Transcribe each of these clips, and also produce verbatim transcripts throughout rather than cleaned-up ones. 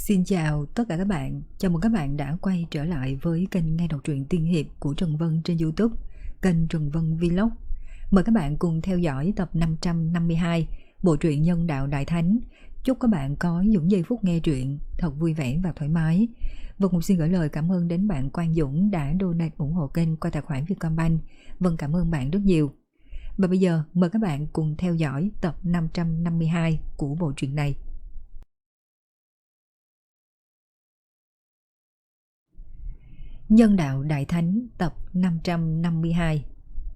Xin chào tất cả các bạn, chào mừng các bạn đã quay trở lại với kênh nghe đọc truyện tiên hiệp của Trần Vân trên YouTube, kênh Trần Vân Vlog. Mời các bạn cùng theo dõi tập năm trăm năm mươi hai bộ truyện Nhân Đạo Đại Thánh. Chúc các bạn có những giây phút nghe truyện thật vui vẻ và thoải mái. Vân cũng xin gửi lời cảm ơn đến bạn Quang Dũng đã donate ủng hộ kênh qua tài khoản Vietcombank. Vân cảm ơn bạn rất nhiều. Và bây giờ mời các bạn cùng theo dõi tập năm trăm năm mươi hai của bộ truyện này. Nhân Đạo Đại Thánh tập năm trăm năm mươi hai.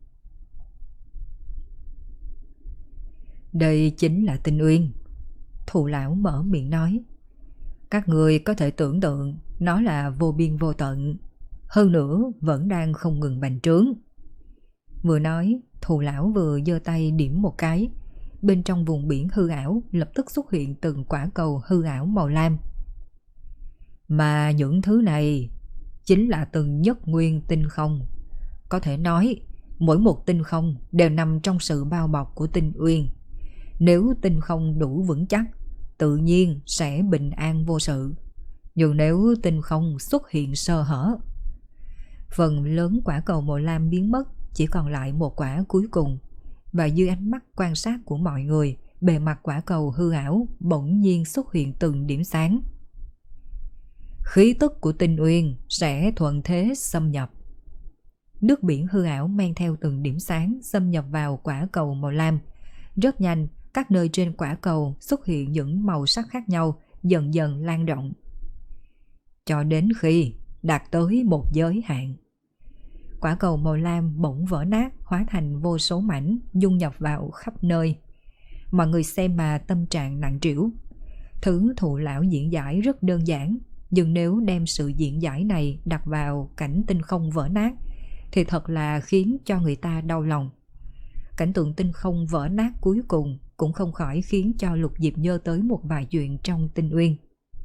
Đây chính là Tinh Uyên. Thù lão mở miệng nói. Các người có thể tưởng tượng nó là vô biên vô tận, hơn nữa vẫn đang không ngừng bành trướng. Vừa nói, thù lão vừa giơ tay điểm một cái. Bên trong vùng biển hư ảo lập tức xuất hiện từng quả cầu hư ảo màu lam. Mà những thứ này chính là từng nhất nguyên tinh không. Có thể nói mỗi một tinh không đều nằm trong sự bao bọc của Tinh Uyên. Nếu tinh không đủ vững chắc, tự nhiên sẽ bình an vô sự. Nhưng nếu tinh không xuất hiện sơ hở, phần lớn quả cầu màu lam biến mất, chỉ còn lại một quả cuối cùng. Và dưới ánh mắt quan sát của mọi người, bề mặt quả cầu hư ảo bỗng nhiên xuất hiện từng điểm sáng. Khí tức của Tinh Uyên sẽ thuận thế xâm nhập. Nước biển hư ảo mang theo từng điểm sáng xâm nhập vào quả cầu màu lam. Rất nhanh, các nơi trên quả cầu xuất hiện những màu sắc khác nhau, dần dần lan rộng. Cho đến khi đạt tới một giới hạn, quả cầu màu lam bỗng vỡ nát, hóa thành vô số mảnh, dung nhập vào khắp nơi. Mọi người xem mà tâm trạng nặng trĩu. Thứ thụ lão diễn giải rất đơn giản, nhưng nếu đem sự diễn giải này đặt vào cảnh tinh không vỡ nát thì thật là khiến cho người ta đau lòng. Cảnh tượng tinh không vỡ nát cuối cùng cũng không khỏi khiến cho Lục Diệp nhớ tới một vài chuyện trong Tinh Uyên.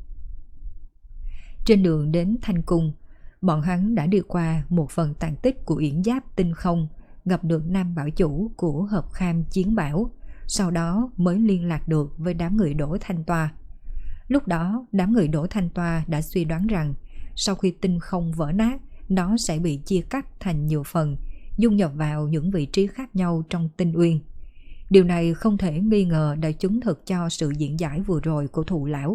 Trên đường đến Thanh Cung, bọn hắn đã đi qua một phần tàn tích của yển giáp tinh không, gặp được Nam Bảo Chủ của Hợp Kham Chiến Bảo, sau đó mới liên lạc được với đám người Đỗ Thanh Toa. Lúc đó, đám người Đỗ Thanh Toa đã suy đoán rằng sau khi tinh không vỡ nát, nó sẽ bị chia cắt thành nhiều phần, dung nhập vào những vị trí khác nhau trong Tinh Uyên. Điều này không thể nghi ngờ đã chứng thực cho sự diễn giải vừa rồi của thụ lão.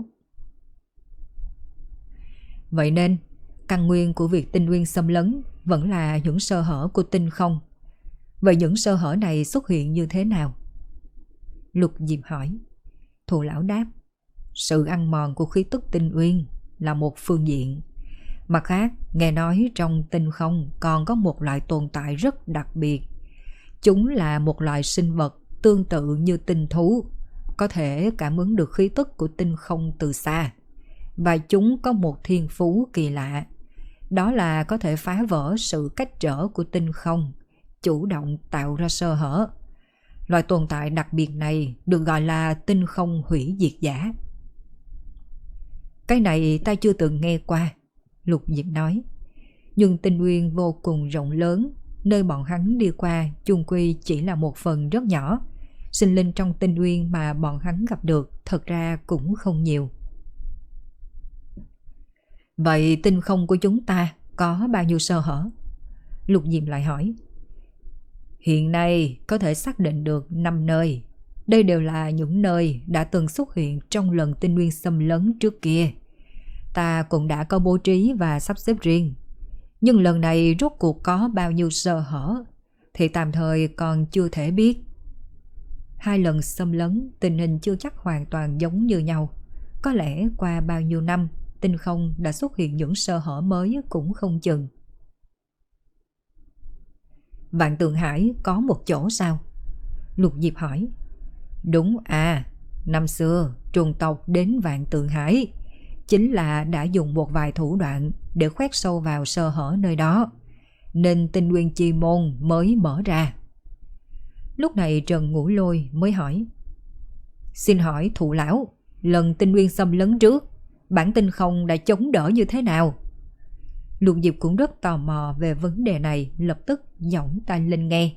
Vậy nên, căn nguyên của việc Tinh Uyên xâm lấn vẫn là những sơ hở của tinh không. Vậy những sơ hở này xuất hiện như thế nào? Lục Diệp hỏi. Thụ lão đáp. Sự ăn mòn của khí tức Tinh Uyên là một phương diện. Mặt khác, nghe nói trong tinh không còn có một loại tồn tại rất đặc biệt. Chúng là một loại sinh vật tương tự như tinh thú, có thể cảm ứng được khí tức của tinh không từ xa. Và chúng có một thiên phú kỳ lạ, đó là có thể phá vỡ sự cách trở của tinh không, chủ động tạo ra sơ hở. Loại tồn tại đặc biệt này được gọi là tinh không hủy diệt giả. Cái này ta chưa từng nghe qua, Lục Diệp nói. Nhưng Tinh Uyên vô cùng rộng lớn, nơi bọn hắn đi qua chung quy chỉ là một phần rất nhỏ. Sinh linh trong Tinh Uyên mà bọn hắn gặp được thật ra cũng không nhiều. Vậy tinh không của chúng ta có bao nhiêu sơ hở? Lục Diệp lại hỏi. Hiện nay có thể xác định được năm nơi. Đây đều là những nơi đã từng xuất hiện trong lần Tinh Uyên xâm lấn trước kia. Ta cũng đã có bố trí và sắp xếp riêng. Nhưng lần này rốt cuộc có bao nhiêu sơ hở thì tạm thời còn chưa thể biết. Hai lần xâm lấn tình hình chưa chắc hoàn toàn giống như nhau. Có lẽ qua bao nhiêu năm tinh không đã xuất hiện những sơ hở mới cũng không chừng. Vạn Tượng Hải có một chỗ sao? Lục Diệp hỏi. Đúng à, năm xưa trùng tộc đến Vạn Tượng Hải chính là đã dùng một vài thủ đoạn để khoét sâu vào sơ hở nơi đó, nên Tinh Uyên Chi Môn mới mở ra. Lúc này Trần Ngũ Lôi mới hỏi. Xin hỏi thụ lão, lần Tinh Uyên xâm lấn trước, bản tinh không đã chống đỡ như thế nào? Lục Diệp cũng rất tò mò về vấn đề này, lập tức giỏng tai lên nghe.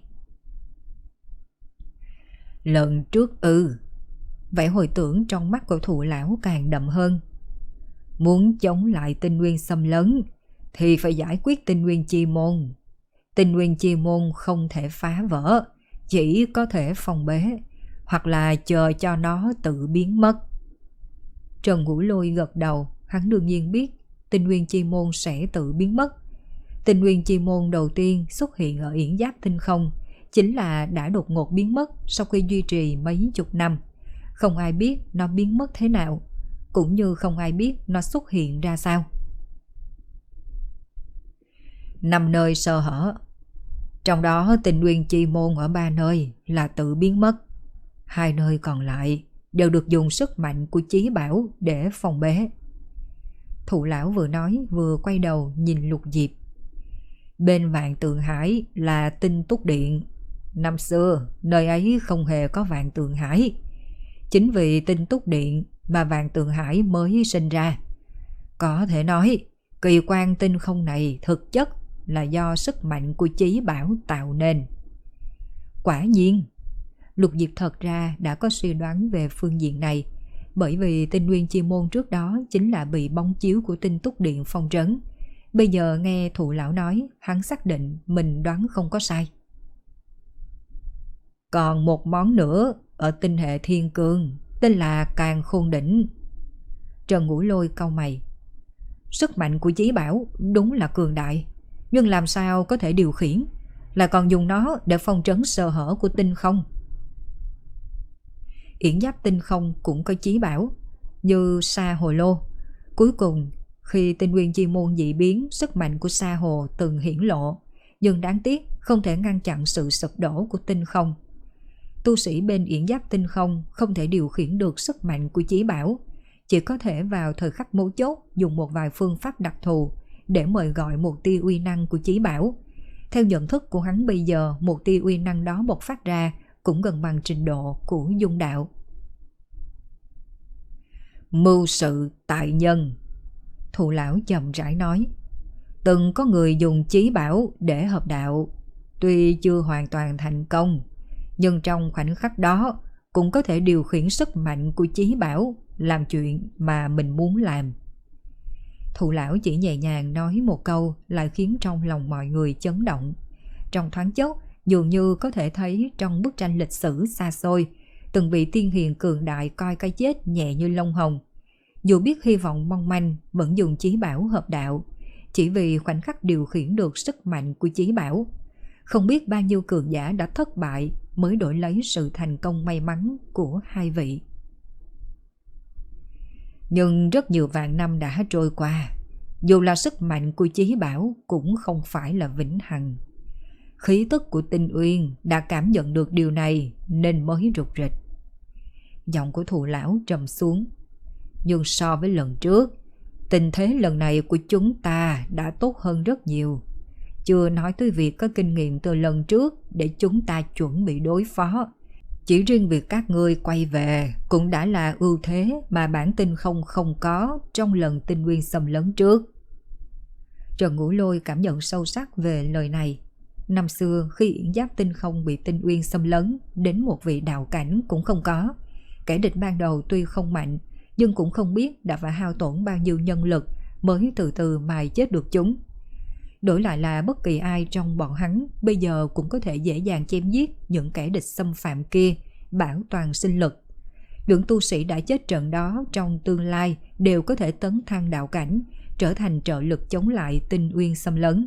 Lần trước ư? Vẻ hồi tưởng trong mắt của thụ lão càng đậm hơn. Muốn chống lại tinh nguyên xâm lấn thì phải giải quyết tinh nguyên chi môn. Tinh nguyên chi môn không thể phá vỡ, chỉ có thể phòng bế, hoặc là chờ cho nó tự biến mất. Trần Ngũ Lôi gật đầu, hắn đương nhiên biết tinh nguyên chi môn sẽ tự biến mất. Tinh nguyên chi môn đầu tiên xuất hiện ở Yển Giáp Tinh Không chính là đã đột ngột biến mất sau khi duy trì mấy chục năm. Không ai biết nó biến mất thế nào, cũng như không ai biết nó xuất hiện ra sao. Năm nơi sơ hở, trong đó tinh nguyên chi môn ở ba nơi là tự biến mất. Hai nơi còn lại đều được dùng sức mạnh của chí bảo để phòng bế. Thụ lão vừa nói vừa quay đầu nhìn Lục Diệp. Bên Vạn Tượng Hải là Tinh Túc Điện. Năm xưa nơi ấy không hề có Vạn Tượng Hải. Chính vì Tinh Túc Điện mà Vạn Tượng Hải mới sinh ra. Có thể nói kỳ quan tinh không này thực chất là do sức mạnh của chí bảo tạo nên. Quả nhiên, Lục Diệp thật ra đã có suy đoán về phương diện này, bởi vì tinh nguyên chi môn trước đó chính là bị bóng chiếu của Tinh Túc Điện phong trấn. Bây giờ nghe Thụ lão nói, hắn xác định mình đoán không có sai. Còn một món nữa ở tinh hệ Thiên Cương, tên là Càn Khôn Đỉnh. Trần Ngũ Lôi cau mày. Sức mạnh của chí bảo đúng là cường đại, nhưng làm sao có thể điều khiển, là còn dùng nó để phong trấn sơ hở của tinh không. Yển Giáp Tinh Không cũng có chí bảo, như Sa Hồ Lô. Cuối cùng, khi tinh nguyên chi môn dị biến, sức mạnh của Sa Hồ từng hiển lộ, nhưng đáng tiếc không thể ngăn chặn sự sụp đổ của tinh không. Tu sĩ bên Yển Giáp Tinh Không không thể điều khiển được sức mạnh của chí bảo, chỉ có thể vào thời khắc mấu chốt dùng một vài phương pháp đặc thù để mời gọi một tia uy năng của chí bảo. Theo nhận thức của hắn bây giờ, một tia uy năng đó bộc phát ra cũng gần bằng trình độ của dung đạo. Mưu sự tại nhân, Thụ lão chậm rãi nói. Từng có người dùng chí bảo để hợp đạo, tuy chưa hoàn toàn thành công, nhưng trong khoảnh khắc đó cũng có thể điều khiển sức mạnh của chí bảo làm chuyện mà mình muốn làm. Thụ lão chỉ nhẹ nhàng nói một câu lại khiến trong lòng mọi người chấn động. Trong thoáng chốc, dường như có thể thấy trong bức tranh lịch sử xa xôi, từng vị tiên hiền cường đại coi cái chết nhẹ như lông hồng. Dù biết hy vọng mong manh, vẫn dùng chí bảo hợp đạo, chỉ vì khoảnh khắc điều khiển được sức mạnh của chí bảo. Không biết bao nhiêu cường giả đã thất bại mới đổi lấy sự thành công may mắn của hai vị. Nhưng rất nhiều vạn năm đã trôi qua, dù là sức mạnh của chí bảo cũng không phải là vĩnh hằng. Khí tức của Tinh Uyên đã cảm nhận được điều này nên mới rụt rịch. Giọng của Thụ lão trầm xuống. Nhưng so với lần trước, tình thế lần này của chúng ta đã tốt hơn rất nhiều. Chưa nói tới việc có kinh nghiệm từ lần trước để chúng ta chuẩn bị đối phó. Chỉ riêng việc các ngươi quay về cũng đã là ưu thế mà bản tinh không không có trong lần tinh nguyên xâm lấn trước. Trần Ngũ Lôi cảm nhận sâu sắc về lời này. Năm xưa khi Yển Giáp Tinh Không bị tinh uyên xâm lấn, đến một vị đạo cảnh cũng không có. Kẻ địch ban đầu tuy không mạnh, nhưng cũng không biết đã phải hao tổn bao nhiêu nhân lực mới từ từ mài chết được chúng. Đổi lại là bất kỳ ai trong bọn hắn bây giờ cũng có thể dễ dàng chém giết những kẻ địch xâm phạm kia, bảo toàn sinh lực. Những tu sĩ đã chết trận đó trong tương lai đều có thể tấn thăng đạo cảnh, trở thành trợ lực chống lại tinh uyên xâm lấn.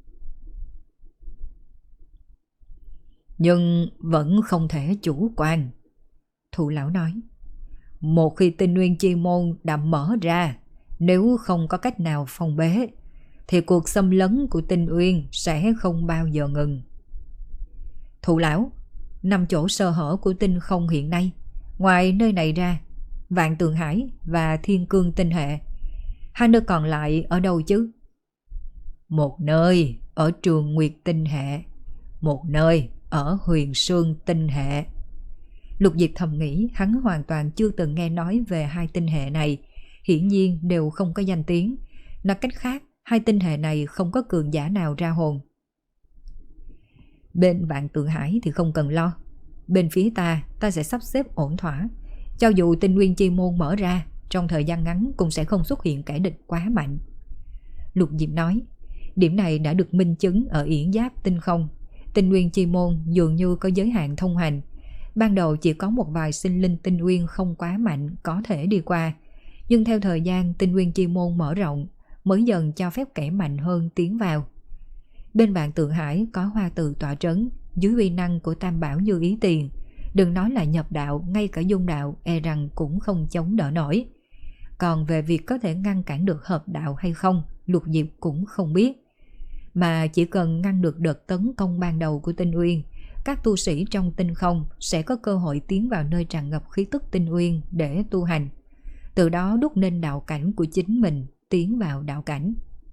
Nhưng vẫn không thể chủ quan, Thụ lão nói. Một khi tinh nguyên chi môn đã mở ra, nếu không có cách nào phòng bế, thì cuộc xâm lấn của tinh uyên sẽ không bao giờ ngừng. Thụ lão, năm chỗ sơ hở của tinh không hiện nay, ngoài nơi này ra, Vạn Tượng Hải và Thiên Cương tinh hệ, hai nơi còn lại ở đâu chứ? Một nơi ở Trường Nguyệt tinh hệ, một nơi ở Huyền Sương tinh hệ. Lục Diệp thầm nghĩ hắn hoàn toàn chưa từng nghe nói về hai tinh hệ này, hiển nhiên đều không có danh tiếng. Nói cách khác, hai tinh hệ này không có cường giả nào ra hồn. Bên Vạn Tượng Hải thì không cần lo. Bên phía ta, ta sẽ sắp xếp ổn thỏa. Cho dù tinh nguyên chi môn mở ra, trong thời gian ngắn cũng sẽ không xuất hiện kẻ địch quá mạnh. Lục Diệp nói, điểm này đã được minh chứng ở Yển Giáp Tinh Không. Tinh Nguyên Chi Môn dường như có giới hạn thông hành. Ban đầu chỉ có một vài sinh linh tinh nguyên không quá mạnh có thể đi qua, nhưng theo thời gian Tinh Nguyên Chi Môn mở rộng mới dần cho phép kẻ mạnh hơn tiến vào. Bên Vạn Tượng Hải có Hoa Từ tọa trấn, dưới uy năng của Tam Bảo Như Ý Tiền, đừng nói là nhập đạo, ngay cả dung đạo e rằng cũng không chống đỡ nổi. Còn về việc có thể ngăn cản được hợp đạo hay không, Lục Diệp cũng không biết. Mà chỉ cần ngăn được đợt tấn công ban đầu của Tinh Uyên, các tu sĩ trong tinh không sẽ có cơ hội tiến vào nơi tràn ngập khí tức Tinh Uyên để tu hành, từ đó đúc nên đạo cảnh của chính mình, tiến vào đạo cảnh.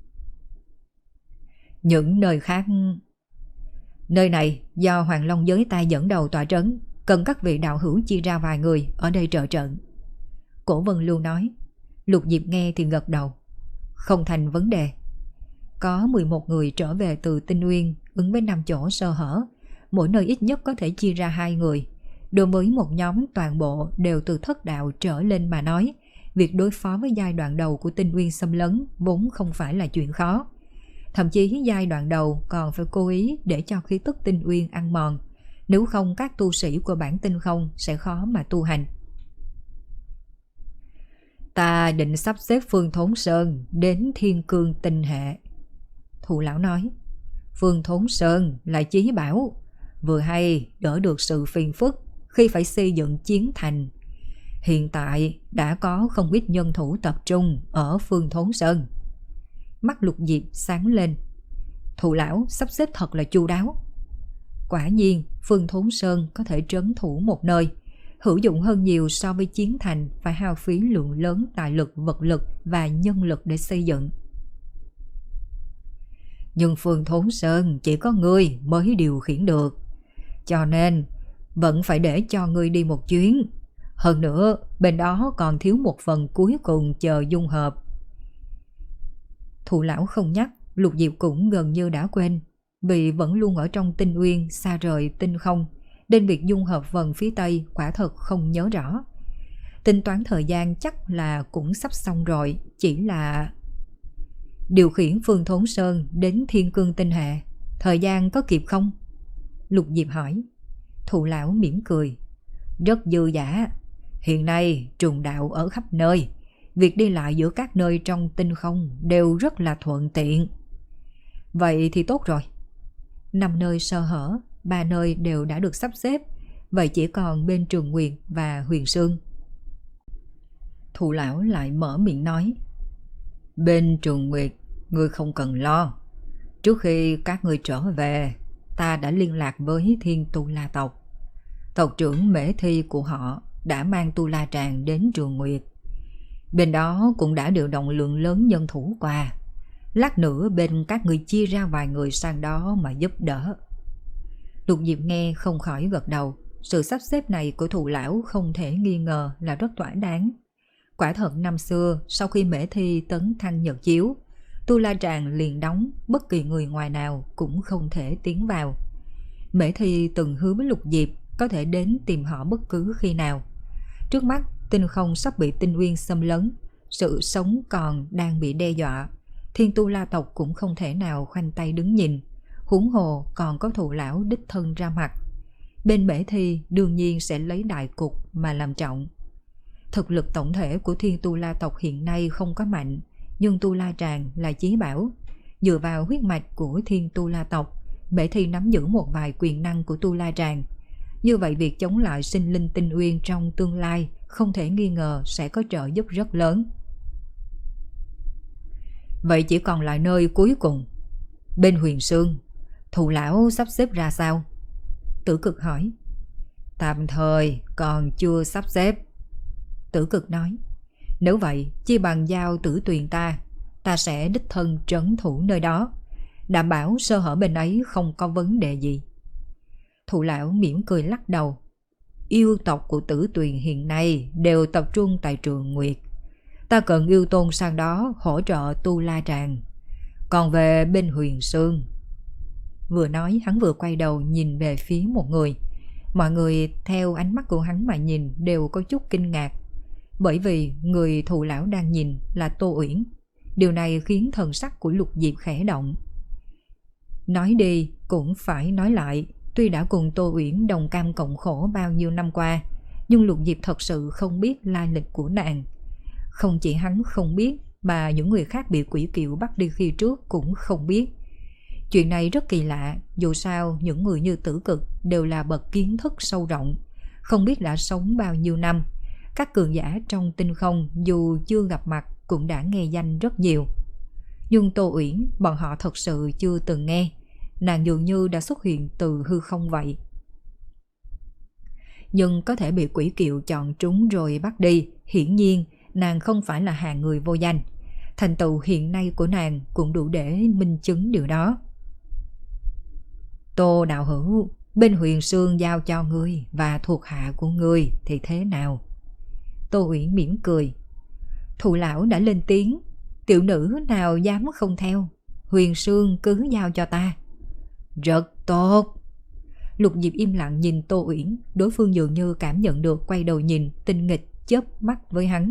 Những nơi khác... Nơi này do Hoàng Long giới ta dẫn đầu tọa trấn, cần các vị đạo hữu chia ra vài người ở đây trợ trận. Cổ Vân Lưu nói. Lục Diệp nghe thì gật đầu. Không thành vấn đề. Có mười một người trở về từ Tinh Uyên, ứng với năm chỗ sơ hở, mỗi nơi ít nhất có thể chia ra hai người. Đối với một nhóm toàn bộ đều từ thất đạo trở lên mà nói, việc đối phó với giai đoạn đầu của Tinh Uyên xâm lấn vốn không phải là chuyện khó. Thậm chí giai đoạn đầu còn phải cố ý để cho khí tức Tinh Uyên ăn mòn, nếu không các tu sĩ của bản tinh không sẽ khó mà tu hành. Ta định sắp xếp Phương Thốn Sơn đến Thiên Cương Tinh Hệ. Thụ lão nói. Phương Thốn Sơn là chí bảo, vừa hay đỡ được sự phiền phức khi phải xây dựng chiến thành. Hiện tại đã có không ít nhân thủ tập trung ở Phương Thốn Sơn. Mắt Lục Diệp sáng lên. Thụ lão sắp xếp thật là chu đáo. Quả nhiên Phương Thốn Sơn có thể trấn thủ một nơi, hữu dụng hơn nhiều so với chiến thành phải hao phí lượng lớn tài lực, vật lực và nhân lực để xây dựng. Nhưng Phương Thốn Sơn chỉ có ngươi mới điều khiển được, cho nên vẫn phải để cho ngươi đi một chuyến. Hơn nữa bên đó còn thiếu một phần cuối cùng chờ dung hợp. Thụ lão không nhắc, Lục Diệp cũng gần như đã quên, vì vẫn luôn ở trong Tinh Uyên xa rời tinh không, nên việc dung hợp phần phía Tây quả thật không nhớ rõ. Tính toán thời gian chắc là cũng sắp xong rồi, chỉ là... Điều khiển Phương Thốn Sơn đến Thiên Cương Tinh Hệ, thời gian có kịp không? Lục Diệp hỏi. Thụ lão mỉm cười. Rất dư dả. Hiện nay trùng đạo ở khắp nơi, việc đi lại giữa các nơi trong tinh không đều rất là thuận tiện. Vậy thì tốt rồi. Năm nơi sơ hở, ba nơi đều đã được sắp xếp, vậy chỉ còn bên Trường Nguyệt và Huyền Sương. Thụ lão lại mở miệng nói. Bên Trường Nguyệt, ngươi không cần lo. Trước khi các ngươi trở về, ta đã liên lạc với Thiên Tu La tộc. Tộc trưởng Mễ Thi của họ đã mang Tu La Tràng đến Trường Nguyệt. Bên đó cũng đã điều động lượng lớn nhân thủ qua. Lát nữa bên các người chia ra vài người sang đó mà giúp đỡ. Lục Diệp nghe không khỏi gật đầu. Sự sắp xếp này của Thụ lão không thể nghi ngờ là rất thỏa đáng. Quả thật năm xưa, sau khi Mễ Thi tấn thăng nhật chiếu, Tu La Tràng liền đóng, bất kỳ người ngoài nào cũng không thể tiến vào. Mễ Thi từng hứa với Lục Diệp có thể đến tìm họ bất cứ khi nào. Trước mắt tinh không sắp bị Tinh Uyên xâm lấn, sự sống còn đang bị đe dọa. Thiên Tu La tộc cũng không thể nào khoanh tay đứng nhìn, huống hồ còn có Thụ lão đích thân ra mặt. Bên Mễ Thi đương nhiên sẽ lấy đại cục mà làm trọng. Thực lực tổng thể của Thiên Tu La tộc hiện nay không có mạnh, nhưng Tu La Tràng là chí bảo. Dựa vào huyết mạch của Thiên Tu La tộc, Mễ Thi nắm giữ một vài quyền năng của Tu La Tràng. Như vậy việc chống lại sinh linh Tinh Uyên trong tương lai không thể nghi ngờ sẽ có trợ giúp rất lớn. Vậy chỉ còn lại nơi cuối cùng, bên Huyền Sương, Thụ lão sắp xếp ra sao? Tử Cực hỏi. Tạm thời còn chưa sắp xếp. Tử Cực nói. Nếu vậy chi bằng giao Tử Tuyền ta, ta sẽ đích thân trấn thủ nơi đó, đảm bảo sơ hở bên ấy không có vấn đề gì. Thụ lão mỉm cười lắc đầu. Yêu tộc của Tử Tuyền hiện nay đều tập trung tại Trường Nguyệt. Ta cần yêu tôn sang đó hỗ trợ Tu La Tràng. Còn về bên Huyền Sương... Vừa nói hắn vừa quay đầu nhìn về phía một người. Mọi người theo ánh mắt của hắn mà nhìn đều có chút kinh ngạc. bởi vì người thù lão đang nhìn là Tô Uyển. Điều này khiến thần sắc của Lục Diệp khẽ động. Nói đi cũng phải nói lại, tuy đã cùng Tô Uyển đồng cam cộng khổ bao nhiêu năm qua, nhưng Lục Diệp thật sự không biết lai lịch của nàng. Không chỉ hắn không biết, mà những người khác bị quỷ kiệu bắt đi khi trước cũng không biết. Chuyện này rất kỳ lạ, dù sao những người như Tử Cực đều là bậc kiến thức sâu rộng, không biết đã sống bao nhiêu năm. Các cường giả trong tinh không dù chưa gặp mặt cũng đã nghe danh rất nhiều. Nhưng Tô Uyển bọn họ thật sự chưa từng nghe, nàng dường như đã xuất hiện từ hư không vậy. Nhưng có thể bị quỷ kiệu chọn trúng rồi bắt đi, hiển nhiên nàng không phải là hạng người vô danh. Thành tựu hiện nay của nàng cũng đủ để minh chứng điều đó. Tô đạo hữu, bên Huyền Sương giao cho ngươi và thuộc hạ của ngươi thì thế nào? Tô Uyển mỉm cười. Thụ lão đã lên tiếng, tiểu nữ nào dám không theo. Huyền Sương cứ giao cho ta. Rất tốt. Lục Diệp im lặng nhìn Tô Uyển, đối phương dường như cảm nhận được, quay đầu nhìn, tinh nghịch chớp mắt với hắn.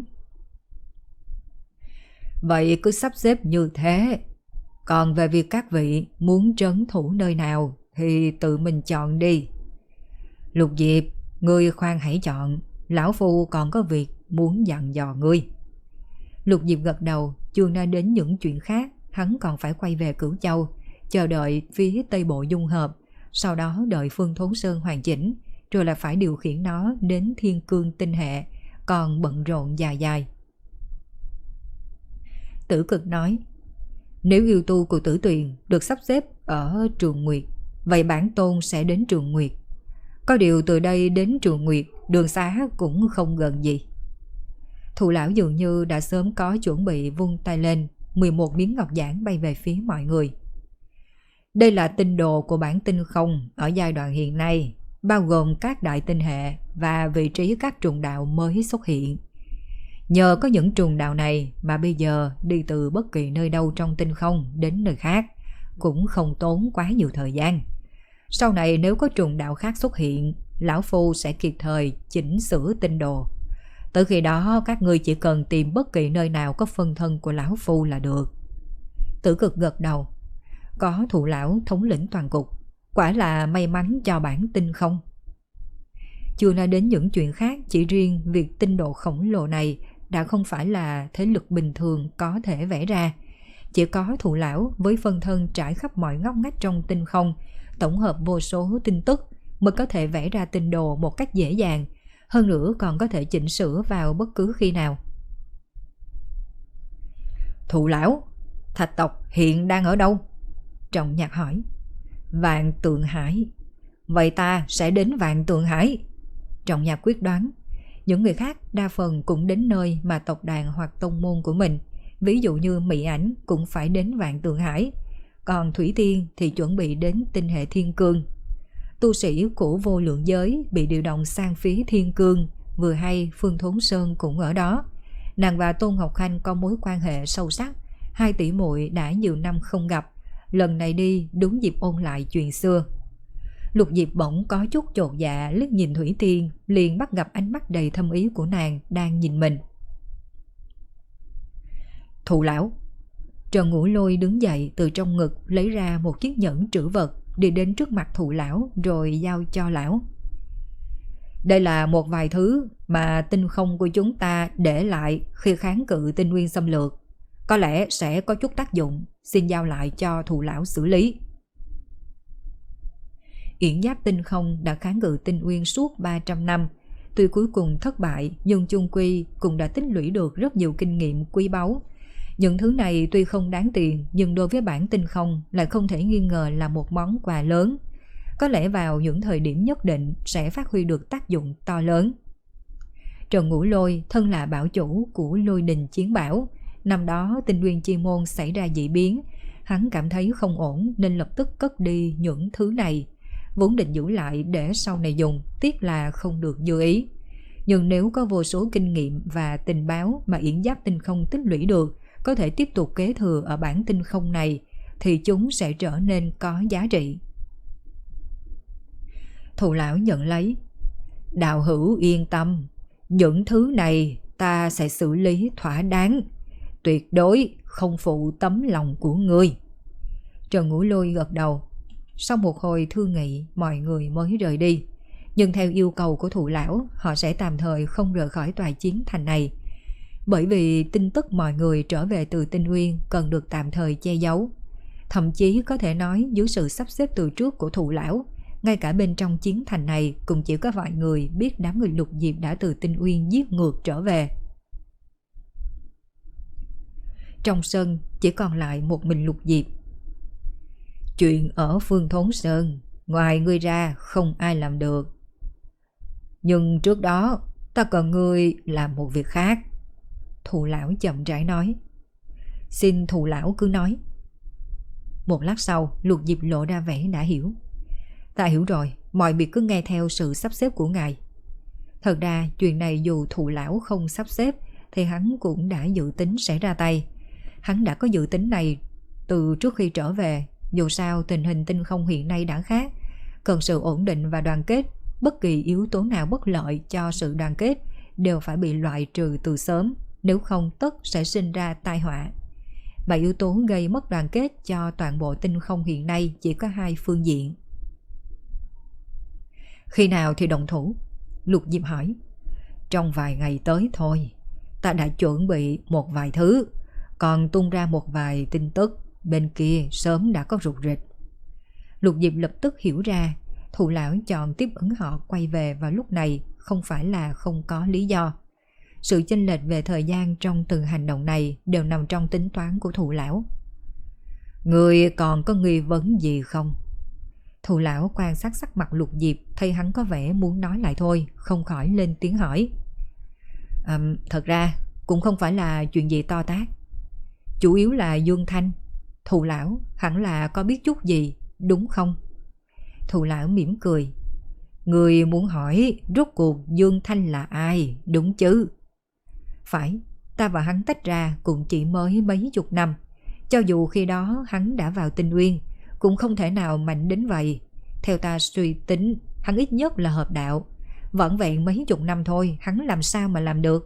Vậy cứ sắp xếp như thế. Còn về việc các vị muốn trấn thủ nơi nào thì tự mình chọn đi. Lục Diệp, ngươi khoan hãy chọn, lão phu còn có việc muốn dặn dò ngươi. Lục Diệp gật đầu, chưa nói đến những chuyện khác, hắn còn phải quay về Cửu Châu, chờ đợi phía Tây Bộ dung hợp, sau đó đợi Phương Thốn Sơn hoàn chỉnh, rồi là phải điều khiển nó đến Thiên Cương tinh hệ, còn bận rộn dài dài. Tử Cực nói, nếu yêu tu của Tử Tuyền được sắp xếp ở Trường Nguyệt, vậy bản tôn sẽ đến Trường Nguyệt. Có điều từ đây đến Trường Nguyệt đường xá cũng không gần gì. Thù lão dường như đã sớm có chuẩn bị, vung tay lên, mười một miếng ngọc giản bay về phía mọi người. Đây là tinh đồ của bản tinh không ở giai đoạn hiện nay, bao gồm các đại tinh hệ và vị trí các trùng đạo mới xuất hiện. Nhờ có những trùng đạo này mà bây giờ đi từ bất kỳ nơi đâu trong tinh không đến nơi khác cũng không tốn quá nhiều thời gian. Sau này nếu có trùng đạo khác xuất hiện, lão phu sẽ kịp thời chỉnh sửa tinh đồ. Tới khi đó các ngươi chỉ cần tìm bất kỳ nơi nào có phân thân của lão phu là được. Tử Cực gật đầu. Có thụ lão thống lĩnh toàn cục, quả là may mắn cho bản tinh không. Chưa nói đến những chuyện khác, chỉ riêng việc tinh độ khổng lồ này đã không phải là thế lực bình thường có thể vẽ ra. Chỉ có thụ lão với phân thân trải khắp mọi ngóc ngách trong tinh không, tổng hợp vô số tin tức mới có thể vẽ ra tinh đồ một cách dễ dàng, hơn nữa còn có thể chỉnh sửa vào bất cứ khi nào. Thụ lão, thạch tộc hiện đang ở đâu? Trọng Nhạc hỏi. Vạn Tượng Hải. Vậy ta sẽ đến Vạn Tượng Hải. Trọng Nhạc quyết đoán. Những người khác đa phần cũng đến nơi mà tộc đàn hoặc tông môn của mình, ví dụ như Mỹ Ảnh cũng phải đến Vạn Tượng Hải, còn Thủy Tiên thì chuẩn bị đến tinh hệ Thiên Cương. Tu sĩ của vô lượng giới bị điều động sang phía Thiên Cương, vừa hay Phương Thốn Sơn cũng ở đó. Nàng và Tôn Ngọc Khanh có mối quan hệ sâu sắc, hai tỷ muội đã nhiều năm không gặp, lần này đi đúng dịp ôn lại chuyện xưa. Lục Diệp bỗng có chút chột dạ liếc nhìn Thủy Tiên, liền bắt gặp ánh mắt đầy thâm ý của nàng đang nhìn mình. Thụ lão. Trần Ngũ Lôi đứng dậy từ trong ngực lấy ra một chiếc nhẫn trữ vật, đi đến trước mặt thụ lão rồi giao cho lão. Đây là một vài thứ mà tinh không của chúng ta để lại khi kháng cự tinh nguyên xâm lược, có lẽ sẽ có chút tác dụng, xin giao lại cho thụ lão xử lý. Yển Giáp tinh không đã kháng cự tinh nguyên suốt ba trăm năm, tuy cuối cùng thất bại nhưng chung quy cũng đã tích lũy được rất nhiều kinh nghiệm quý báu. Những thứ này tuy không đáng tiền nhưng đối với bản tinh không lại không thể nghi ngờ là một món quà lớn, có lẽ vào những thời điểm nhất định sẽ phát huy được tác dụng to lớn. Trần Ngũ Lôi thân là bảo chủ của Lôi Đình Chiến Bảo, năm đó tinh nguyên chi môn xảy ra dị biến, hắn cảm thấy không ổn nên lập tức cất đi những thứ này, vốn định giữ lại để sau này dùng, tiếc là không được như ý. Nhưng nếu có vô số kinh nghiệm và tình báo mà Yển Giáp tinh không tích lũy được có thể tiếp tục kế thừa ở bản tinh không này, thì chúng sẽ trở nên có giá trị. Thù lão nhận lấy. Đạo hữu yên tâm, những thứ này ta sẽ xử lý thỏa đáng, tuyệt đối không phụ tấm lòng của ngươi. Trần Ngũ Lôi gật đầu. Sau một hồi thương nghị, mọi người mới rời đi. Nhưng theo yêu cầu của Thụ lão, họ sẽ tạm thời không rời khỏi tòa chiến thành này. Bởi vì tin tức mọi người trở về từ Tinh Uyên cần được tạm thời che giấu. Thậm chí có thể nói dưới sự sắp xếp từ trước của Thụ lão, ngay cả bên trong chiến thành này cũng chỉ có vài người biết đám người Lục Diệp đã từ Tinh Uyên giết ngược trở về. Trong sân chỉ còn lại một mình Lục Diệp. Chuyện ở Phương Thốn Sơn, ngoài ngươi ra không ai làm được. Nhưng trước đó ta cần ngươi làm một việc khác. Thụ lão chậm rãi nói. Xin Thụ lão cứ nói. Một lát sau, Lục Diệp lộ ra vẻ đã hiểu. Ta hiểu rồi, mọi việc cứ nghe theo sự sắp xếp của ngài. Thật ra chuyện này dù Thụ lão không sắp xếp thì hắn cũng đã dự tính sẽ ra tay. Hắn đã có dự tính này từ trước khi trở về. Dù sao tình hình tinh không hiện nay đã khác, cần sự ổn định và đoàn kết. Bất kỳ yếu tố nào bất lợi cho sự đoàn kết đều phải bị loại trừ từ sớm, nếu không tất sẽ sinh ra tai họa. Và yếu tố gây mất đoàn kết cho toàn bộ tinh không hiện nay chỉ có hai phương diện. Khi nào thì động thủ? Lục Diệp hỏi. Trong vài ngày tới thôi. Ta đã chuẩn bị một vài thứ, còn tung ra một vài tin tức. Bên kia sớm đã có rục rịch. Lục Diệp lập tức hiểu ra Thụ lão chọn tiếp ứng họ quay về vào lúc này không phải là không có lý do. Sự chênh lệch về thời gian trong từng hành động này đều nằm trong tính toán của Thụ lão. Người còn có nghi vấn gì không? Thụ lão quan sát sắc mặt Lục Diệp, thấy hắn có vẻ muốn nói lại thôi, không khỏi lên tiếng hỏi. À, thật ra cũng không phải là chuyện gì to tát. Chủ yếu là Dương Thanh. Thụ lão hẳn là có biết chút gì, đúng không? Thụ lão mỉm cười. Người muốn hỏi rốt cuộc Dương Thanh là ai, đúng chứ? Phải, ta và hắn tách ra cũng chỉ mới mấy chục năm. Cho dù khi đó hắn đã vào Tinh Uyên, cũng không thể nào mạnh đến vậy. Theo ta suy tính, hắn ít nhất là hợp đạo. Vỏn vẹn mấy chục năm thôi, hắn làm sao mà làm được?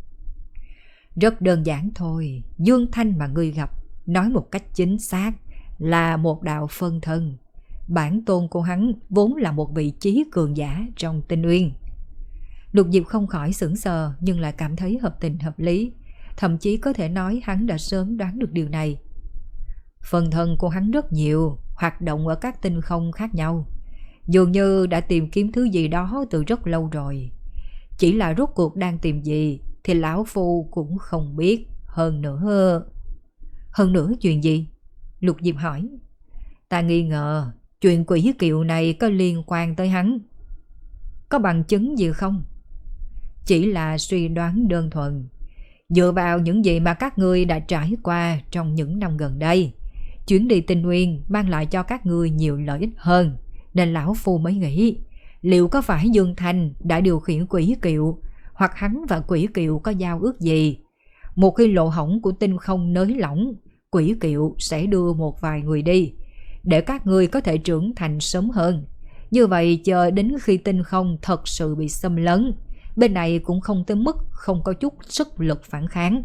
Rất đơn giản thôi. Dương Thanh mà ngươi gặp, nói một cách chính xác, là một đạo phân thân. Bản tôn của hắn vốn là một vị trí cường giả trong Tinh Uyên. Lục Diệp không khỏi sững sờ, nhưng lại cảm thấy hợp tình hợp lý. Thậm chí có thể nói hắn đã sớm đoán được điều này. Phân thân của hắn rất nhiều, hoạt động ở các tinh không khác nhau. Dường như đã tìm kiếm thứ gì đó từ rất lâu rồi. Chỉ là rốt cuộc đang tìm gì thì lão phu cũng không biết. Hơn nữa... Hơn nữa chuyện gì? Lục Diệp hỏi. Ta nghi ngờ chuyện quỷ kiệu này có liên quan tới hắn. Có bằng chứng gì không? Chỉ là suy đoán đơn thuần. Dựa vào những gì mà các ngươi đã trải qua trong những năm gần đây, chuyến đi Tinh Uyên mang lại cho các ngươi nhiều lợi ích hơn, nên lão phu mới nghĩ liệu có phải Dương Thanh đã điều khiển quỷ kiệu, hoặc hắn và quỷ kiệu có giao ước gì. Một khi lộ hỏng của tinh không nới lỏng, quỷ kiệu sẽ đưa một vài người đi, để các ngươi có thể trưởng thành sớm hơn. Như vậy chờ đến khi tinh không thật sự bị xâm lấn, bên này cũng không tới mức không có chút sức lực phản kháng.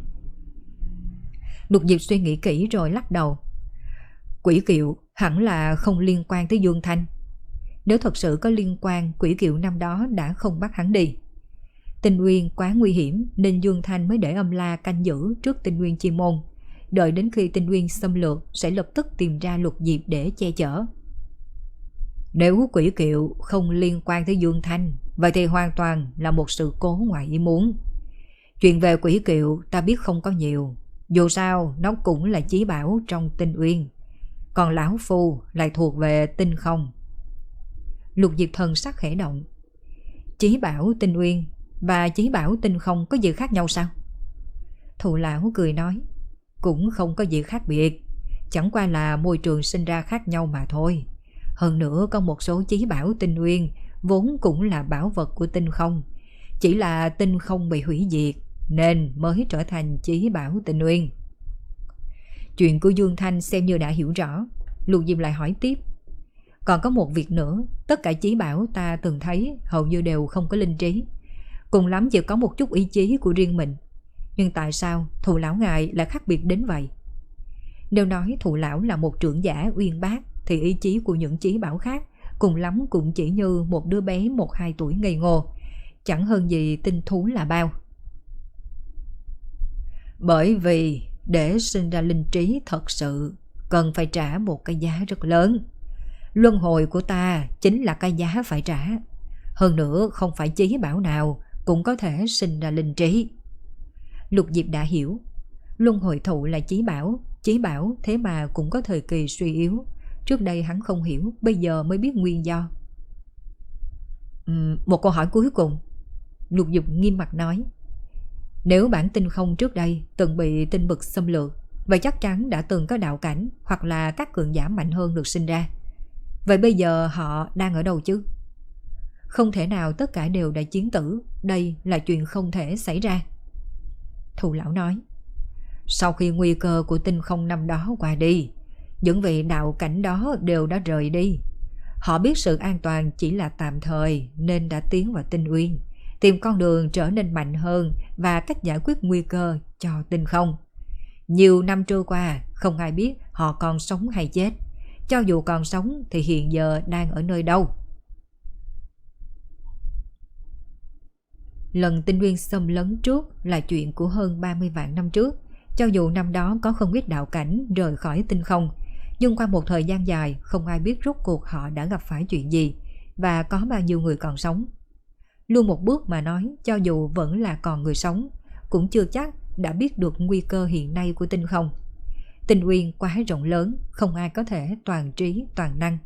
Lục Diệp suy nghĩ kỹ rồi lắc đầu. Quỷ kiệu hẳn là không liên quan tới Dương Thanh. Nếu thật sự có liên quan, quỷ kiệu năm đó đã không bắt hắn đi. Tinh Uyên quá nguy hiểm nên Dương Thanh mới để Âm La canh giữ trước Tinh Uyên chi môn. Đợi đến khi Tinh Uyên xâm lược sẽ lập tức tìm ra Lục Diệp để che chở. Nếu quỷ kiệu không liên quan tới Dương Thanh, vậy thì hoàn toàn là một sự cố ngoài ý muốn. Chuyện về quỷ kiệu ta biết không có nhiều. Dù sao nó cũng là chí bảo trong Tinh Uyên. Còn lão phu lại thuộc về tinh không. Lục Diệp thần sắc khẽ động. Chí bảo Tinh Uyên và chí bảo tinh không có gì khác nhau sao? Thụ lão cười nói. Cũng không có gì khác biệt, chẳng qua là môi trường sinh ra khác nhau mà thôi. Hơn nữa có một số chí bảo Tinh Uyên vốn cũng là bảo vật của tinh không, chỉ là tinh không bị hủy diệt nên mới trở thành chí bảo Tinh Uyên. Chuyện của Dương Thanh xem như đã hiểu rõ. Lục Diệp lại hỏi tiếp. Còn có một việc nữa, tất cả chí bảo ta từng thấy hầu như đều không có linh trí. cùng lắm chỉ có một chút ý chí của riêng mình. Nhưng tại sao Thù lão ngài lại khác biệt đến vậy? Nếu nói Thù lão là một trưởng giả uyên bác thì ý chí của những chí bảo khác cùng lắm cũng chỉ như một đứa bé một hai tuổi ngây ngô, chẳng hơn gì tinh thú là bao. Bởi vì để sinh ra linh trí thật sự cần phải trả một cái giá rất lớn. Luân hồi của ta chính là cái giá phải trả. Hơn nữa không phải chí bảo nào cũng có thể sinh ra linh trí. Lục Diệp đã hiểu. Luân hồi thụ là chí bảo, chí bảo thế mà cũng có thời kỳ suy yếu. Trước đây hắn không hiểu, bây giờ mới biết nguyên do. uhm, Một câu hỏi cuối cùng. Lục Diệp nghiêm mặt nói, nếu bản tinh không trước đây từng bị tinh bực xâm lược, vậy chắc chắn đã từng có đạo cảnh hoặc là các cường giả mạnh hơn được sinh ra. Vậy bây giờ họ đang ở đâu chứ? Không thể nào tất cả đều đã chiến tử, đây là chuyện không thể xảy ra. Thù lão nói, sau khi nguy cơ của tinh không năm đó qua đi, những vị đạo cảnh đó đều đã rời đi. Họ biết sự an toàn chỉ là tạm thời nên đã tiến vào tinh uyên, tìm con đường trở nên mạnh hơn và cách giải quyết nguy cơ cho tinh không. Nhiều năm trôi qua, không ai biết họ còn sống hay chết. Cho dù còn sống thì hiện giờ đang ở nơi đâu? Lần tinh uyên xâm lấn trước là chuyện của hơn ba mươi vạn năm trước. Cho dù năm đó có không ít đạo cảnh rời khỏi tinh không, nhưng qua một thời gian dài không ai biết rốt cuộc họ đã gặp phải chuyện gì và có bao nhiêu người còn sống. Luôn một bước mà nói, cho dù vẫn là còn người sống, cũng chưa chắc đã biết được nguy cơ hiện nay của tinh không. Tinh uyên quá rộng lớn, không ai có thể toàn trí toàn năng.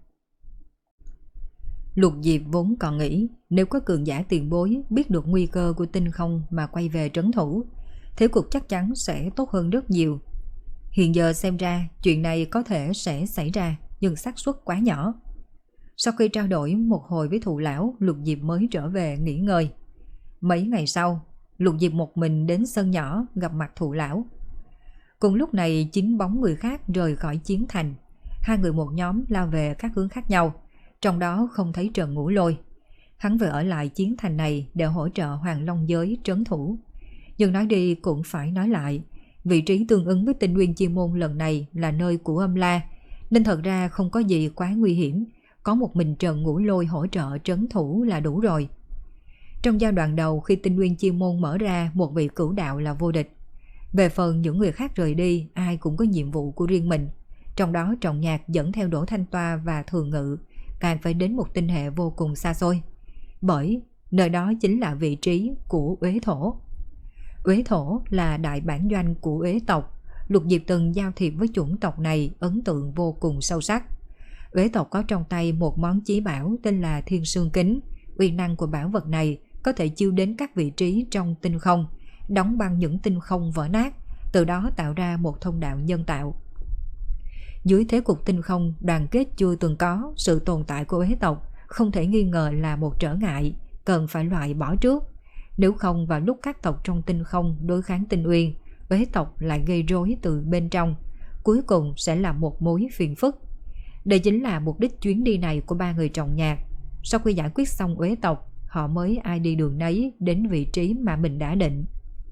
Lục Diệp vốn còn nghĩ nếu có cường giả tiền bối biết được nguy cơ của tinh không mà quay về trấn thủ, thế cục chắc chắn sẽ tốt hơn rất nhiều. Hiện giờ xem ra chuyện này có thể sẽ xảy ra, nhưng xác suất quá nhỏ. Sau khi trao đổi một hồi với Thụ lão, Lục Diệp mới trở về nghỉ ngơi. Mấy ngày sau, Lục Diệp một mình đến sân nhỏ gặp mặt Thụ lão. Cùng lúc này chín bóng người khác rời khỏi chiến thành. Hai người một nhóm lao về các hướng khác nhau, trong đó không thấy Trần Ngũ Lôi. Hắn vừa ở lại chiến thành này để hỗ trợ Hoàng Long giới trấn thủ. Nhưng nói đi cũng phải nói lại, vị trí tương ứng với tinh nguyên chi môn lần này là nơi của Âm La, nên thật ra không có gì quá nguy hiểm. Có một mình Trần Ngũ Lôi hỗ trợ trấn thủ là đủ rồi. Trong giai đoạn đầu khi tinh nguyên chi môn mở ra, một vị cửu đạo là vô địch. Về phần những người khác rời đi, ai cũng có nhiệm vụ của riêng mình. Trong đó Trọng Nhạc dẫn theo Đỗ Thanh Toa và Thường Ngự càng phải đến một tinh hệ vô cùng xa xôi, bởi nơi đó chính là vị trí của Uế Thổ. Uế Thổ là đại bản doanh của Uế tộc. Lục Diệp từng giao thiệp với chủng tộc này, ấn tượng vô cùng sâu sắc. Uế tộc có trong tay một món chí bảo tên là Thiên Sương Kính. Uy năng của bảo vật này có thể chiêu đến các vị trí trong tinh không, đóng băng những tinh không vỡ nát, từ đó tạo ra một thông đạo nhân tạo. Dưới thế cục tinh không đoàn kết chưa từng có, sự tồn tại của Uế tộc không thể nghi ngờ là một trở ngại, cần phải loại bỏ trước. Nếu không vào lúc các tộc trong tinh không đối kháng tinh uyên, Uế tộc lại gây rối từ bên trong, cuối cùng sẽ là một mối phiền phức. Đây chính là mục đích chuyến đi này của ba người Trọng Nhạc. Sau khi giải quyết xong Uế tộc, họ mới ai đi đường nấy đến vị trí mà mình đã định.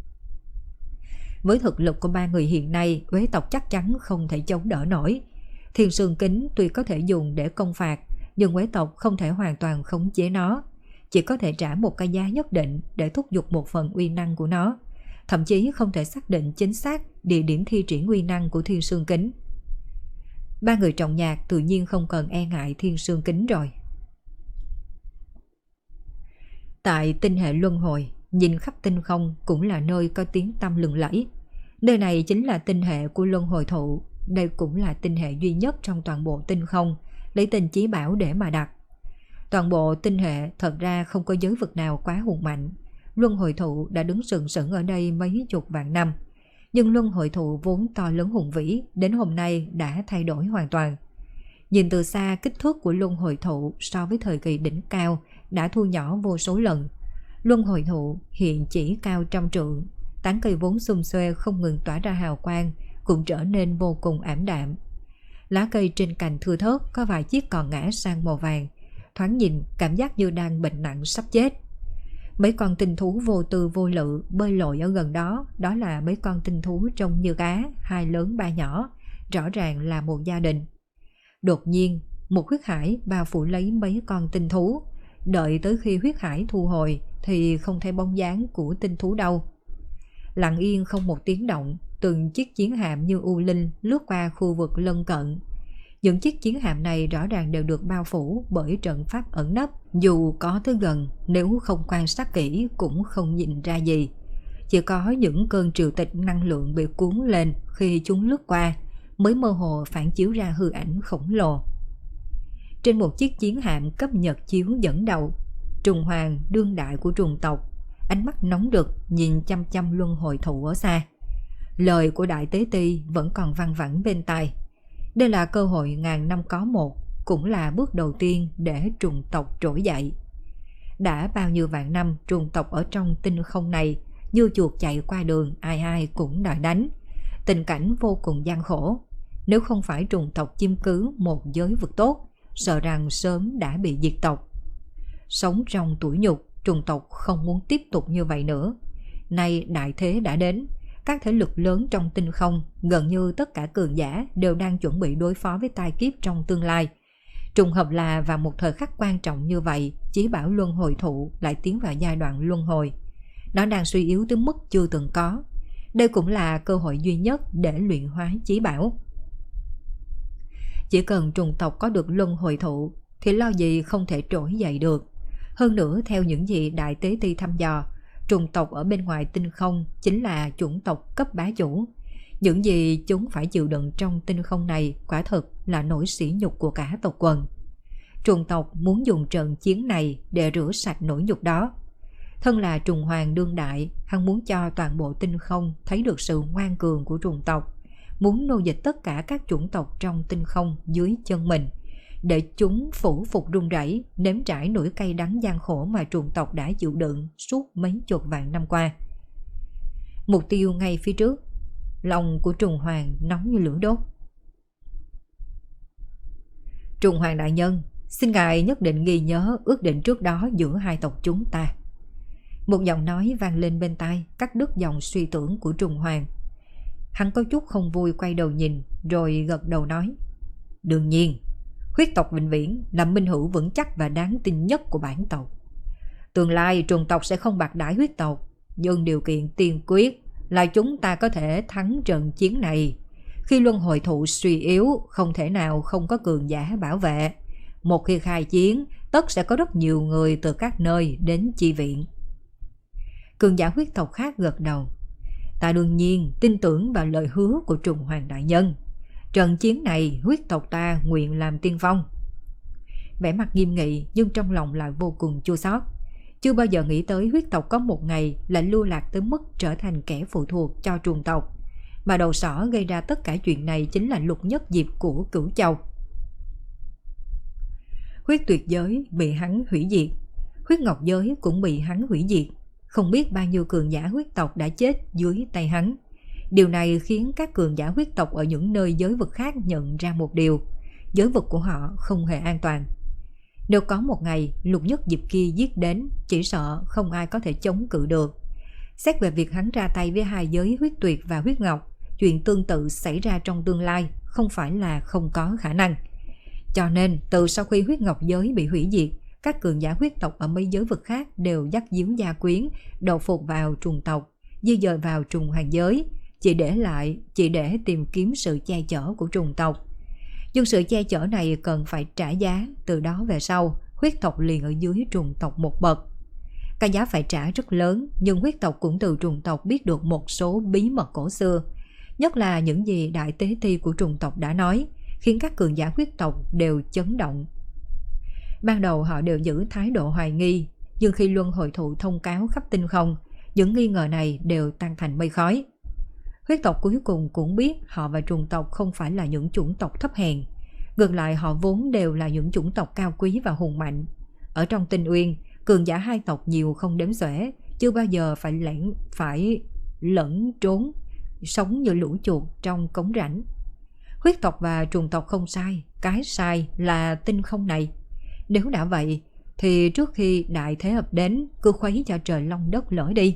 Với thực lực của ba người hiện nay, Uế tộc chắc chắn không thể chống đỡ nổi. Thiên Sương Kính tuy có thể dùng để công phạt, nhưng Uế tộc không thể hoàn toàn khống chế nó, chỉ có thể trả một cái giá nhất định để thúc giục một phần uy năng của nó, thậm chí không thể xác định chính xác địa điểm thi triển uy năng của Thiên Sương Kính. Ba người Trọng Nhạc tự nhiên không cần e ngại Thiên Sương Kính rồi. Tại tinh hệ luân hồi, nhìn khắp tinh không cũng là nơi có tiếng tăm lừng lẫy. Nơi này chính là tinh hệ của luân hồi thụ. Đây cũng là tinh hệ duy nhất trong toàn bộ tinh không lấy tên chí bảo để mà đặt. Toàn bộ tinh hệ thật ra không có giới vực nào quá hùng mạnh. Luân hồi thụ đã đứng sừng sững ở đây mấy chục vạn năm, nhưng luân hồi thụ vốn to lớn hùng vĩ đến hôm nay đã thay đổi hoàn toàn. Nhìn từ xa, kích thước của luân hồi thụ so với thời kỳ đỉnh cao đã thu nhỏ vô số lần. Luân hồi thụ hiện chỉ cao trăm trượng, tán cây vốn xum xuê không ngừng tỏa ra hào quang cũng trở nên vô cùng ảm đạm. Lá cây trên cành thưa thớt, có vài chiếc còn ngã sang màu vàng, thoáng nhìn cảm giác như đang bệnh nặng sắp chết. Mấy con tinh thú vô tư vô lự bơi lội ở gần đó, đó là mấy con tinh thú trông như cá, hai lớn ba nhỏ, rõ ràng là một gia đình. Đột nhiên, một huyết hải bao phủ lấy mấy con tinh thú. Đợi tới khi huyết hải thu hồi thì không thấy bóng dáng của tinh thú đâu. Lặng yên không một tiếng động, từng chiếc chiến hạm như u linh lướt qua khu vực lân cận. Những chiếc chiến hạm này rõ ràng đều được bao phủ bởi trận pháp ẩn nấp, dù có tới gần, nếu không quan sát kỹ cũng không nhìn ra gì. Chỉ có những cơn triều tịch năng lượng bị cuốn lên khi chúng lướt qua mới mơ hồ phản chiếu ra hư ảnh khổng lồ. Trên một chiếc chiến hạm cấp nhật chiếu dẫn đầu, Trùng Hoàng đương đại của trùng tộc, ánh mắt nóng rực nhìn chăm chăm luân hồi thụ ở xa. Lời của đại tế ti vẫn còn văng vẳng bên tai. Đây là cơ hội ngàn năm có một, cũng là bước đầu tiên để trùng tộc trỗi dậy. Đã bao nhiêu vạn năm trùng tộc ở trong tinh không này như chuột chạy qua đường, ai ai cũng đòi đánh. Tình cảnh vô cùng gian khổ. Nếu không phải trùng tộc chiếm cứ một giới vực tốt, sợ rằng sớm đã bị diệt tộc. Sống trong tủi nhục, trùng tộc không muốn tiếp tục như vậy nữa. Nay đại thế đã đến, các thế lực lớn trong tinh không, gần như tất cả cường giả đều đang chuẩn bị đối phó với tai kiếp trong tương lai. Trùng hợp là vào một thời khắc quan trọng như vậy, chí bảo luân hồi thụ lại tiến vào giai đoạn luân hồi. Nó đang suy yếu tới mức chưa từng có. Đây cũng là cơ hội duy nhất để luyện hóa chí bảo. Chỉ cần trùng tộc có được luân hồi thụ thì lo gì không thể trỗi dậy được. Hơn nữa, theo những gì đại tế ti thăm dò, trùng tộc ở bên ngoài tinh không chính là chủng tộc cấp bá chủ. Những gì chúng phải chịu đựng trong tinh không này quả thực là nỗi sỉ nhục của cả tộc quần. Trùng tộc muốn dùng trận chiến này để rửa sạch nỗi nhục đó. Thân là trùng hoàng đương đại, hắn muốn cho toàn bộ tinh không thấy được sự ngoan cường của trùng tộc, muốn nô dịch tất cả các chủng tộc trong tinh không dưới chân mình, để chúng phủ phục run rẩy, nếm trải nỗi cay đắng gian khổ mà trùng tộc đã chịu đựng suốt mấy chục vạn năm qua. Mục tiêu ngay phía trước, lòng của trùng hoàng nóng như lửa đốt. Trùng hoàng đại nhân, xin ngài nhất định ghi nhớ ước định trước đó giữa hai tộc chúng ta. Một giọng nói vang lên bên tai, cắt đứt dòng suy tưởng của trùng hoàng. Hắn có chút không vui quay đầu nhìn, rồi gật đầu nói: Đương nhiên, huyết tộc vĩnh viễn là minh hữu vững chắc và đáng tin nhất của bản tộc. Tương lai trùng tộc sẽ không bạc đãi huyết tộc, nhưng điều kiện tiên quyết là chúng ta có thể thắng trận chiến này. Khi luân hồi thụ suy yếu, không thể nào không có cường giả bảo vệ. Một khi khai chiến, tất sẽ có rất nhiều người từ các nơi đến chi viện. Cường giả huyết tộc khác gật đầu. Ta đương nhiên tin tưởng vào lời hứa của trùng hoàng đại nhân. Trận chiến này huyết tộc ta nguyện làm tiên phong. Vẻ mặt nghiêm nghị nhưng trong lòng lại vô cùng chua xót. Chưa bao giờ nghĩ tới huyết tộc có một ngày lại lưu lạc tới mức trở thành kẻ phụ thuộc cho trùng tộc. Mà đầu sỏ gây ra tất cả chuyện này chính là Lục Nhất Diệp của Cửu Châu. Huyết tuyệt giới bị hắn hủy diệt, huyết ngọc giới cũng bị hắn hủy diệt. Không biết bao nhiêu cường giả huyết tộc đã chết dưới tay hắn. Điều này khiến các cường giả huyết tộc ở những nơi giới vực khác nhận ra một điều: giới vực của họ không hề an toàn. Nếu có một ngày Lục Nhất Diệp kia giết đến, chỉ sợ không ai có thể chống cự được. Xét về việc hắn ra tay với hai giới huyết tuyệt và huyết ngọc, chuyện tương tự xảy ra trong tương lai không phải là không có khả năng. Cho nên từ sau khi huyết ngọc giới bị hủy diệt, các cường giả huyết tộc ở mấy giới vực khác đều dắt díu gia quyến, đầu phục vào trùng tộc, di dời vào trùng hoàng giới, chỉ để lại chỉ để tìm kiếm sự che chở của trùng tộc. Nhưng sự che chở này cần phải trả giá. Từ đó về sau, huyết tộc liền ở dưới trùng tộc một bậc. Cái giá phải trả rất lớn, nhưng huyết tộc cũng từ trùng tộc biết được một số bí mật cổ xưa, nhất là những gì đại tế ti của trùng tộc đã nói, khiến các cường giả huyết tộc đều chấn động. Ban đầu họ đều giữ thái độ hoài nghi, nhưng khi luân hồi thụ thông cáo khắp tinh không, những nghi ngờ này đều tan thành mây khói. Huyết tộc cuối cùng cũng biết họ và trùng tộc không phải là những chủng tộc thấp hèn. Ngược lại, họ vốn đều là những chủng tộc cao quý và hùng mạnh. Ở trong Tinh Uyên, cường giả hai tộc nhiều không đếm xuể, chưa bao giờ phải lẫn phải lẫn trốn, sống như lũ chuột trong cống rãnh. Huyết tộc và trùng tộc không sai, cái sai là tinh không này. Nếu đã vậy thì trước khi đại thế ập đến cứ khuấy cho trời long đất lỡ đi.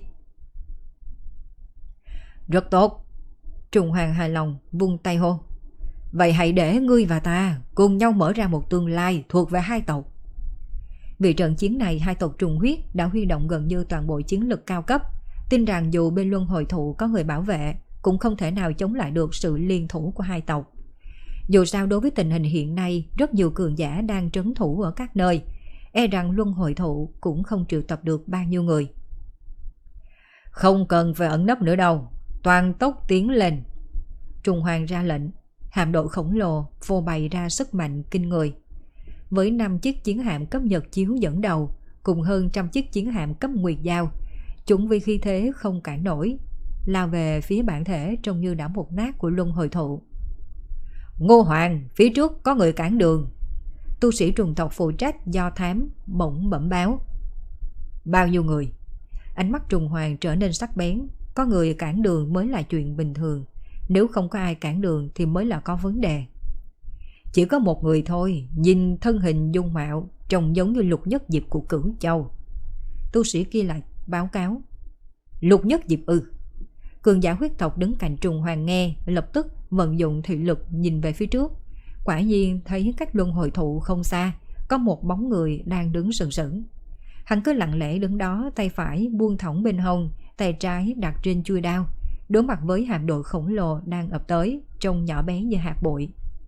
Rất tốt. Trùng Hoàng hài lòng vung tay hô. Vậy hãy để ngươi và ta cùng nhau mở ra một tương lai thuộc về hai tộc. Vì trận chiến này hai tộc trùng huyết đã huy động gần như toàn bộ chiến lực cao cấp, tin rằng dù bên luân hồi thụ có người bảo vệ cũng không thể nào chống lại được sự liên thủ của hai tộc. Dù sao đối với tình hình hiện nay rất nhiều cường giả đang trấn thủ ở các nơi, e rằng luân hồi thụ cũng không triệu tập được bao nhiêu người. Không cần phải ẩn nấp nữa đâu, toàn tốc tiến lên. Trùng Hoàng ra lệnh, hạm đội khổng lồ phô bày ra sức mạnh kinh người. Với năm chiếc chiến hạm cấp nhật chiếu dẫn đầu, cùng hơn trăm chiếc chiến hạm cấp nguyệt giao, chúng vì khí thế không cản nổi, lao về phía bản thể trông như đã một nát của luân hồi thụ. Ngô Hoàng, phía trước có người cản đường. Tu sĩ trùng tộc phụ trách do thám bỗng bẩm báo. Bao nhiêu người? Ánh mắt Trùng Hoàng trở nên sắc bén. Có người cản đường mới là chuyện bình thường, nếu không có ai cản đường thì mới là có vấn đề. Chỉ có một người thôi, nhìn thân hình dung mạo trông giống như Lục Nhất Diệp của Cửu Châu. Tu sĩ kia lại báo cáo. Lục Nhất Diệp ư? Cường giả huyết tộc đứng cạnh Trùng Hoàng nghe, lập tức vận dụng thị lực nhìn về phía trước. Quả nhiên thấy cách luân hồi thụ không xa có một bóng người đang đứng sừng sững. Hắn cứ lặng lẽ đứng đó, tay phải buông thõng bên hông, tay trái đặt trên chuôi đao, đối mặt với hạm đội khổng lồ đang ập tới, trông nhỏ bé như hạt bụi.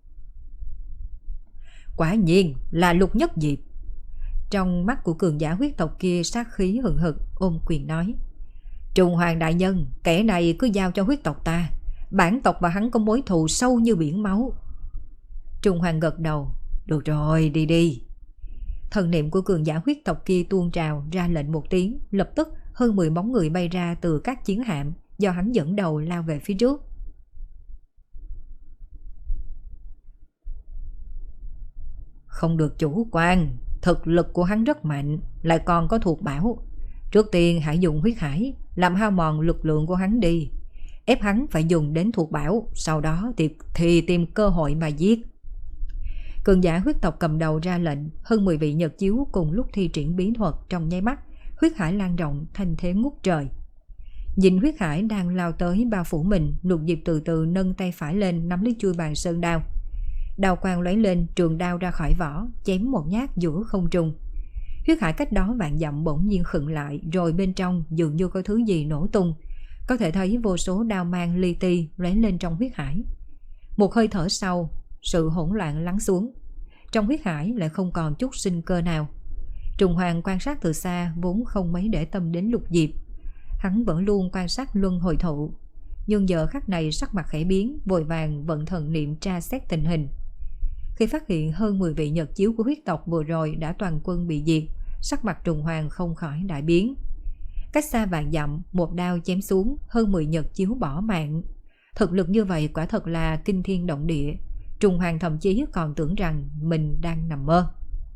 Quả nhiên là Lục Nhất Diệp. Trong mắt của cường giả huyết tộc kia sát khí hừng hực, ôm quyền nói. Trùng Hoàng đại nhân, kẻ này cứ giao cho huyết tộc ta, bản tộc và hắn có mối thù sâu như biển máu. Trùng Hoàng gật đầu. Được rồi, đi đi. Thần niệm của cường giả huyết tộc kia tuôn trào, ra lệnh một tiếng, lập tức hơn mười bóng người bay ra từ các chiến hạm do hắn dẫn đầu lao về phía trước. Không được chủ quan, thực lực của hắn rất mạnh, lại còn có thuộc bảo. Trước tiên hãy dùng huyết hải làm hao mòn lực lượng của hắn đi, ép hắn phải dùng đến thuộc bảo, sau đó thì, thì tìm cơ hội mà giết. Cường giả huyết tộc cầm đầu ra lệnh, hơn mười vị nhật chiếu cùng lúc thi triển bí thuật, trong nháy mắt huyết hải lan rộng thành thế ngút trời. Nhìn huyết hải đang lao tới bao phủ mình, Lục Diệp từ từ nâng tay phải lên nắm lấy chuôi bàn sơn đao. Đao quang lóe lên, trường đao ra khỏi vỏ, chém một nhát giữa không trung. Huyết hải cách đó vạn dặm bỗng nhiên khựng lại, rồi bên trong dường như có thứ gì nổ tung. Có thể thấy vô số đao mang li ti lóe lên trong huyết hải. Một hơi thở sau, sự hỗn loạn lắng xuống. Trong huyết hải lại không còn chút sinh cơ nào. Trùng Hoàng quan sát từ xa, vốn không mấy để tâm đến Lục Diệp. Hắn vẫn luôn quan sát luân hồi thụ, nhưng giờ khắc này sắc mặt khẽ biến, vội vàng vận thần niệm tra xét tình hình. Khi phát hiện hơn mười vị nhật chiếu của huyết tộc vừa rồi đã toàn quân bị diệt, sắc mặt Trùng Hoàng không khỏi đại biến. Cách xa vạn dặm, một đao chém xuống, hơn mười nhật chiếu bỏ mạng. Thực lực như vậy quả thật là kinh thiên động địa. Trùng Hoàng thậm chí còn tưởng rằng mình đang nằm mơ.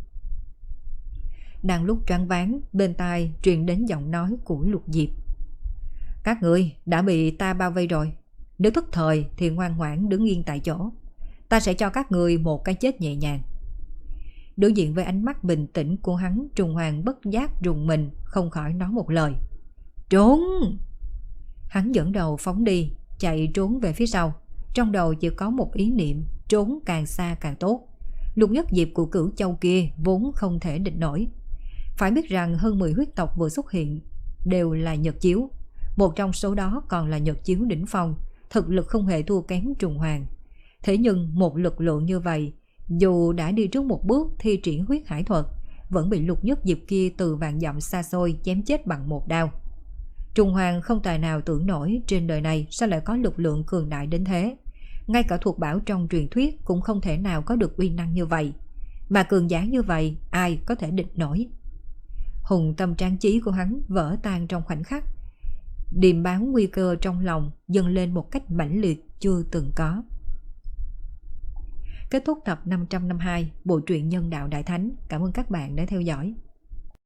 Đang lúc choáng váng, bên tai truyền đến giọng nói của Lục Diệp. Các ngươi đã bị ta bao vây rồi, nếu thất thời thì ngoan ngoãn đứng yên tại chỗ, ta sẽ cho các ngươi một cái chết nhẹ nhàng. Đối diện với ánh mắt bình tĩnh của hắn, Trùng Hoàng bất giác rùng mình, không khỏi nói một lời. Trốn! Hắn dẫn đầu phóng đi, chạy trốn về phía sau. Trong đầu chỉ có một ý niệm, trốn càng xa càng tốt. Lục Nhất Diệp của Cửu Châu kia vốn không thể địch nổi. Phải biết rằng hơn mười huyết tộc vừa xuất hiện đều là nhật chiếu, một trong số đó còn là nhật chiếu đỉnh phong, thực lực không hề thua kém Trùng Hoàng. Thế nhưng một lực lượng như vậy, dù đã đi trước một bước thi triển huyết hải thuật, vẫn bị Lục Nhất Diệp kia từ vạn dặm xa xôi chém chết bằng một đao. Trùng Hoàng không tài nào tưởng nổi trên đời này sao lại có lực lượng cường đại đến thế. Ngay cả thuộc bảo trong truyền thuyết cũng không thể nào có được uy năng như vậy. Mà cường giả như vậy ai có thể địch nổi. Hùng tâm tráng chí của hắn vỡ tan trong khoảnh khắc. Điềm báo nguy cơ trong lòng dâng lên một cách mãnh liệt chưa từng có. Kết thúc tập năm trăm năm mươi hai bộ truyện Nhân Đạo Đại Thánh. Cảm ơn các bạn đã theo dõi.